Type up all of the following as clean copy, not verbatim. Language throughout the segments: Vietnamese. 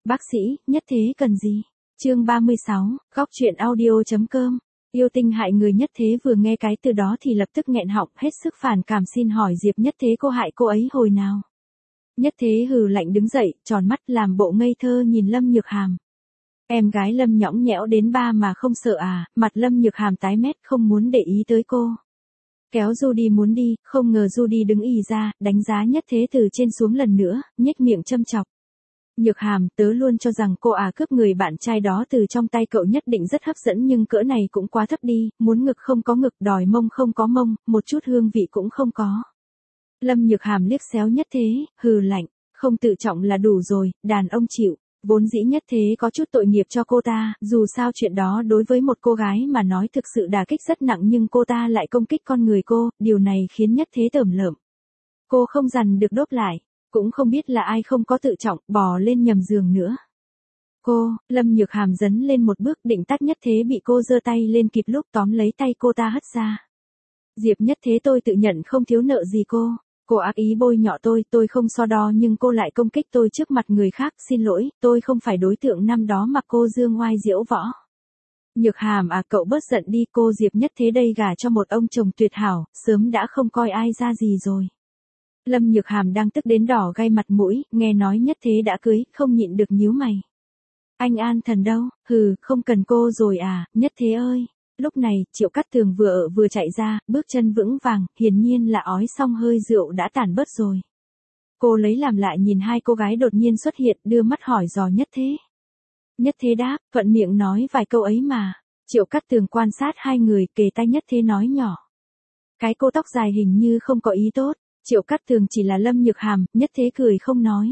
Bác sĩ, nhất thế cần gì? Chương 36, góc truyện audio.com. Yêu tinh hại người nhất thế vừa nghe cái từ đó thì lập tức nghẹn họng, hết sức phản cảm xin hỏi Diệp nhất thế cô hại cô ấy hồi nào. Nhất thế hừ lạnh đứng dậy, tròn mắt làm bộ ngây thơ nhìn Lâm Nhược Hàm. Em gái Lâm nhõng nhẽo đến ba mà không sợ à, mặt Lâm Nhược Hàm tái mét không muốn để ý tới cô. Kéo Judy muốn đi, không ngờ Judy đứng ì ra, đánh giá nhất thế từ trên xuống lần nữa, nhếch miệng châm chọc. Nhược Hàm, tớ luôn cho rằng cô cướp người bạn trai đó từ trong tay cậu nhất định rất hấp dẫn nhưng cỡ này cũng quá thấp đi, muốn ngực không có ngực, đòi mông không có mông, một chút hương vị cũng không có. Lâm Nhược Hàm liếc xéo nhất thế, hừ lạnh, không tự trọng là đủ rồi, đàn ông chịu. Vốn dĩ nhất thế có chút tội nghiệp cho cô ta, dù sao chuyện đó đối với một cô gái mà nói thực sự đả kích rất nặng nhưng cô ta lại công kích con người cô, điều này khiến nhất thế tởm lợm. Cô không dằn được đốp lại, cũng không biết là ai không có tự trọng, bò lên nhầm giường nữa. Lâm Nhược Hàm dấn lên một bước định tắt nhất thế bị cô giơ tay lên kịp lúc tóm lấy tay cô ta hất ra. Diệp nhất thế tôi tự nhận không thiếu nợ gì cô. Cô ác ý bôi nhọ tôi không so đo nhưng cô lại công kích tôi trước mặt người khác, xin lỗi, tôi không phải đối tượng năm đó mà cô dương oai diễu võ. Nhược Hàm cậu bớt giận đi, cô Diệp nhất thế đây gả cho một ông chồng tuyệt hảo, sớm đã không coi ai ra gì rồi. Lâm Nhược Hàm đang tức đến đỏ gai mặt mũi, nghe nói nhất thế đã cưới, không nhịn được nhíu mày. Anh An Thần đâu, không cần cô rồi à, nhất thế ơi. Lúc này, Triệu Cát Tường vừa chạy ra, bước chân vững vàng, hiển nhiên là ói xong hơi rượu đã tản bớt rồi. Cô lấy làm lạ nhìn hai cô gái đột nhiên xuất hiện, đưa mắt hỏi dò nhất thế. Nhất thế đáp, thuận miệng nói vài câu ấy mà. Triệu Cát Tường quan sát hai người, kề tai nhất thế nói nhỏ. Cái cô tóc dài hình như không có ý tốt. Triệu Cát Tường chỉ là Lâm Nhược Hàm, nhất thế cười không nói.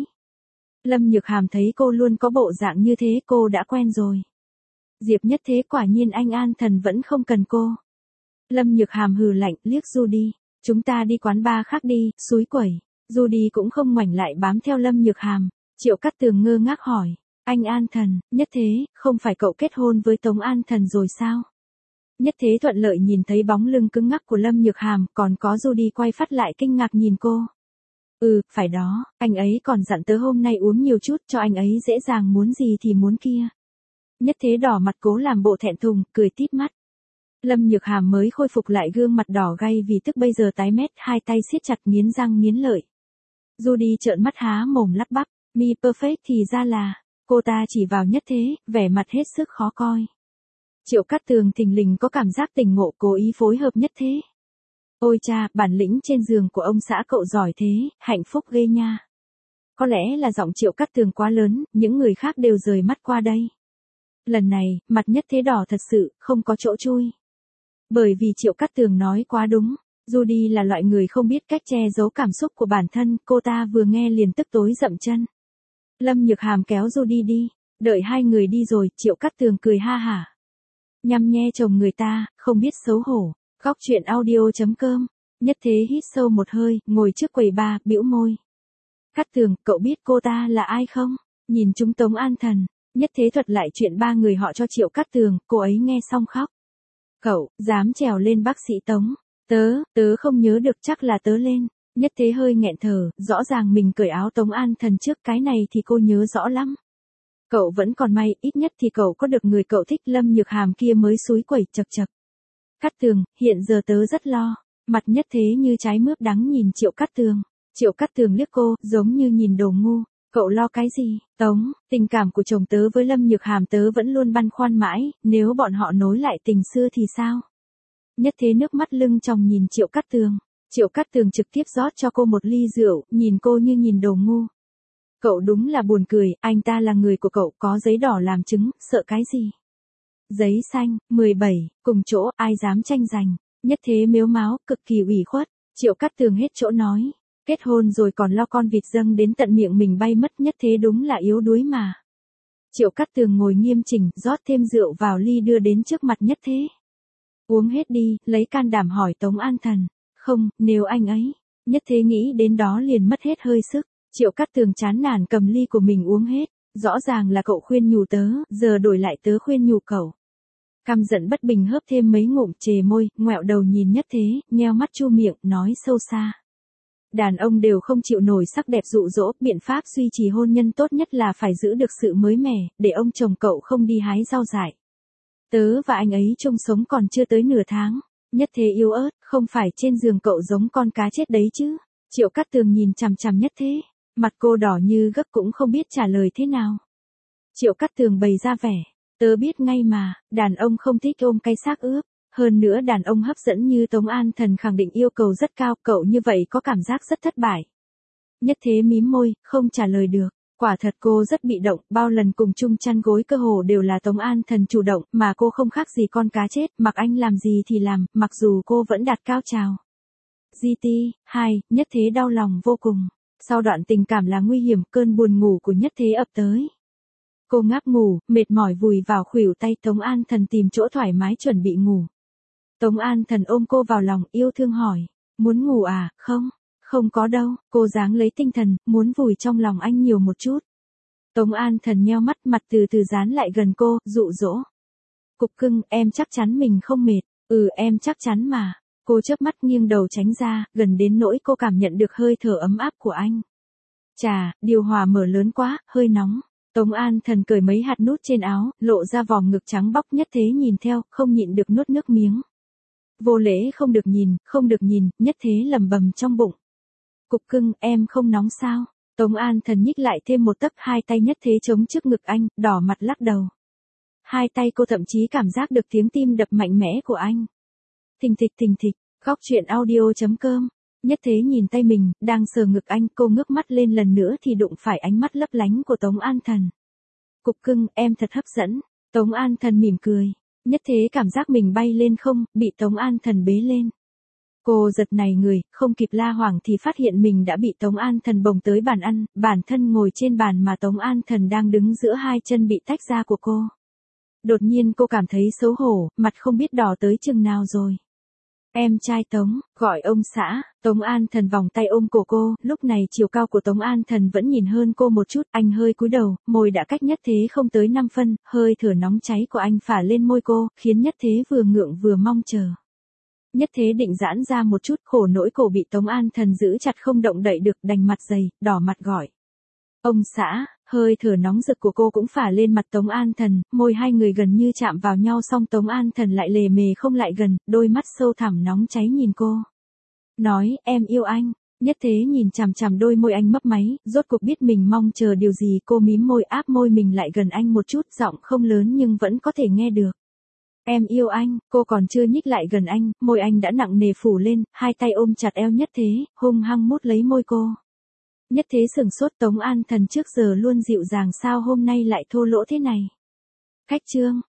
Lâm Nhược Hàm thấy cô luôn có bộ dạng như thế cô đã quen rồi. Diệp nhất thế quả nhiên anh An Thần vẫn không cần cô. Lâm Nhược Hàm hừ lạnh, liếc Judy. Chúng ta đi quán bar khác đi, xúi quẩy. Judy cũng không ngoảnh lại bám theo Lâm Nhược Hàm. Triệu Cát Tường ngơ ngác hỏi. Anh An Thần, nhất thế, không phải cậu kết hôn với Tống An Thần rồi sao? Nhất thế thuận lợi nhìn thấy bóng lưng cứng ngắc của Lâm Nhược Hàm, còn có Judy quay phát lại kinh ngạc nhìn cô. Phải đó, anh ấy còn dặn tớ hôm nay uống nhiều chút cho anh ấy dễ dàng muốn gì thì muốn kia. Nhất thế đỏ mặt cố làm bộ thẹn thùng, cười tít mắt. Lâm Nhược Hàm mới khôi phục lại gương mặt đỏ gay vì tức bây giờ tái mét, hai tay siết chặt nghiến răng nghiến lợi. Judy trợn mắt há mồm lắp bắp, mi perfect thì ra là, cô ta chỉ vào nhất thế, vẻ mặt hết sức khó coi. Triệu Cát Tường thình lình có cảm giác tỉnh ngộ cố ý phối hợp nhất thế. Ôi cha, bản lĩnh trên giường của ông xã cậu giỏi thế, hạnh phúc ghê nha. Có lẽ là giọng Triệu Cát Tường quá lớn, những người khác đều rời mắt qua đây. Lần này, mặt nhất thế đỏ thật sự, không có chỗ chui. Bởi vì Triệu Cát Tường nói quá đúng, Judy là loại người không biết cách che giấu cảm xúc của bản thân, cô ta vừa nghe liền tức tối dậm chân. Lâm Nhược Hàm kéo Judy đi, đợi hai người đi rồi, Triệu Cát Tường cười ha hả. Nhăm nhe chồng người ta, không biết xấu hổ. Góc truyện audio.com. Nhất thế hít sâu một hơi, ngồi trước quầy bar, bĩu môi. Cát Tường, cậu biết cô ta là ai không? Nhìn chúng Tống An Thần. Nhất thế thuật lại chuyện ba người họ cho Triệu Cát Tường, cô ấy nghe xong khóc. Cậu, dám trèo lên bác sĩ Tống. Tớ không nhớ được, chắc là tớ lên. Nhất thế hơi nghẹn thở, rõ ràng mình cởi áo Tống An Thần trước, cái này thì cô nhớ rõ lắm. Cậu vẫn còn may, ít nhất thì cậu có được người cậu thích. Lâm Nhược Hàm kia mới xúi quẩy chật chật. Cát Tường, hiện giờ tớ rất lo. Mặt nhất thế như trái mướp đắng nhìn Triệu Cát Tường. Triệu Cát Tường liếc cô, giống như nhìn đồ ngu. Cậu lo cái gì? Tống, tình cảm của chồng tớ với Lâm Nhược Hàm tớ vẫn luôn băn khoăn mãi, nếu bọn họ nối lại tình xưa thì sao? Nhất thế nước mắt lưng tròng nhìn Triệu Cát Tường. Triệu Cát Tường trực tiếp rót cho cô một ly rượu, nhìn cô như nhìn đồ ngu. Cậu đúng là buồn cười, anh ta là người của cậu, có giấy đỏ làm chứng, sợ cái gì? Giấy xanh, 17, cùng chỗ, ai dám tranh giành. Nhất thế mếu máo, cực kỳ ủy khuất. Triệu Cát Tường hết chỗ nói. Kết hôn rồi còn lo con vịt dâng đến tận miệng mình bay mất, nhất thế đúng là yếu đuối mà. Triệu Cát Tường ngồi nghiêm chỉnh, rót thêm rượu vào ly đưa đến trước mặt nhất thế. Uống hết đi, lấy can đảm hỏi Tống An Thần. Không, nếu anh ấy. Nhất thế nghĩ đến đó liền mất hết hơi sức. Triệu Cát Tường chán nản cầm ly của mình uống hết. Rõ ràng là cậu khuyên nhủ tớ, giờ đổi lại tớ khuyên nhủ cậu. Căm giận bất bình hớp thêm mấy ngụm, chề môi, ngoẹo đầu nhìn nhất thế, nheo mắt chu miệng, nói sâu xa. Đàn ông đều không chịu nổi sắc đẹp dụ dỗ, biện pháp duy trì hôn nhân tốt nhất là phải giữ được sự mới mẻ, để ông chồng cậu không đi hái rau dại. Tớ và anh ấy chung sống còn chưa tới nửa tháng. Nhất Thế yếu ớt, không phải trên giường cậu giống con cá chết đấy chứ. Triệu Cát Tường nhìn chằm chằm Nhất Thế, mặt cô đỏ như gấc cũng không biết trả lời thế nào. Triệu Cát Tường bày ra vẻ, tớ biết ngay mà, đàn ông không thích ôm cây xác ướp. Hơn nữa đàn ông hấp dẫn như Tống An Thần khẳng định yêu cầu rất cao, cậu như vậy có cảm giác rất thất bại. Nhất Thế mím môi, không trả lời được. Quả thật cô rất bị động, bao lần cùng chung chăn gối cơ hồ đều là Tống An Thần chủ động, mà cô không khác gì con cá chết, mặc anh làm gì thì làm, mặc dù cô vẫn đạt cao trào. GT 2, Nhất Thế đau lòng vô cùng. Sau đoạn tình cảm là nguy hiểm, cơn buồn ngủ của Nhất Thế ập tới. Cô ngáp ngủ, mệt mỏi vùi vào khuỷu tay Tống An Thần tìm chỗ thoải mái chuẩn bị ngủ. Tống An Thần ôm cô vào lòng, yêu thương hỏi, muốn ngủ à? Không, không có đâu, cô dáng lấy tinh thần, muốn vùi trong lòng anh nhiều một chút. Tống An Thần nheo mắt, mặt từ từ dán lại gần cô, dụ dỗ. Cục cưng, em chắc chắn mình không mệt. Ừ, em chắc chắn mà. Cô chớp mắt nghiêng đầu tránh ra, gần đến nỗi cô cảm nhận được hơi thở ấm áp của anh. Chà, điều hòa mở lớn quá, hơi nóng. Tống An Thần cởi mấy hạt nút trên áo, lộ ra vòng ngực trắng bóc. Nhất Thế nhìn theo, không nhịn được nuốt nước miếng. Vô lễ không được nhìn, không được nhìn, Nhất Thế lẩm bẩm trong bụng. Cục cưng, em không nóng sao? Tống An Thần nhích lại thêm một tấc, hai tay Nhất Thế chống trước ngực anh, đỏ mặt lắc đầu. Hai tay cô thậm chí cảm giác được tiếng tim đập mạnh mẽ của anh. Thình thịch, góc truyện audio.com. Nhất Thế nhìn tay mình, đang sờ ngực anh, cô ngước mắt lên lần nữa thì đụng phải ánh mắt lấp lánh của Tống An Thần. Cục cưng, em thật hấp dẫn. Tống An Thần mỉm cười. Nhất Thế cảm giác mình bay lên không, bị Tống An Thần bế lên. Cô giật nảy người, không kịp la hoảng thì phát hiện mình đã bị Tống An Thần bồng tới bàn ăn, bản thân ngồi trên bàn mà Tống An Thần đang đứng giữa hai chân bị tách ra của cô. Đột nhiên cô cảm thấy xấu hổ, mặt không biết đỏ tới chừng nào rồi. Em trai Tống, gọi ông xã. Tống An Thần vòng tay ôm cổ cô, lúc này chiều cao của Tống An Thần vẫn nhìn hơn cô một chút, anh hơi cúi đầu, môi đã cách Nhất Thế không tới 5 phân, hơi thở nóng cháy của anh phả lên môi cô, khiến Nhất Thế vừa ngượng vừa mong chờ. Nhất Thế định giãn ra một chút, khổ nỗi cổ bị Tống An Thần giữ chặt không động đậy được, đành mặt dày, đỏ mặt gọi. Ông xã, hơi thở nóng rực của cô cũng phả lên mặt Tống An Thần, môi hai người gần như chạm vào nhau song Tống An Thần lại lề mề không lại gần, đôi mắt sâu thẳm nóng cháy nhìn cô. Nói, em yêu anh. Nhất Thế nhìn chằm chằm đôi môi anh mấp máy, rốt cuộc biết mình mong chờ điều gì, cô mím môi áp môi mình lại gần anh một chút, giọng không lớn nhưng vẫn có thể nghe được. Em yêu anh. Cô còn chưa nhích lại gần anh, môi anh đã nặng nề phủ lên, hai tay ôm chặt eo Nhất Thế, hung hăng mút lấy môi cô. Nhất Thế sừng sốt, Tống An Thần trước giờ luôn dịu dàng sao hôm nay lại thô lỗ thế này. Khách trương,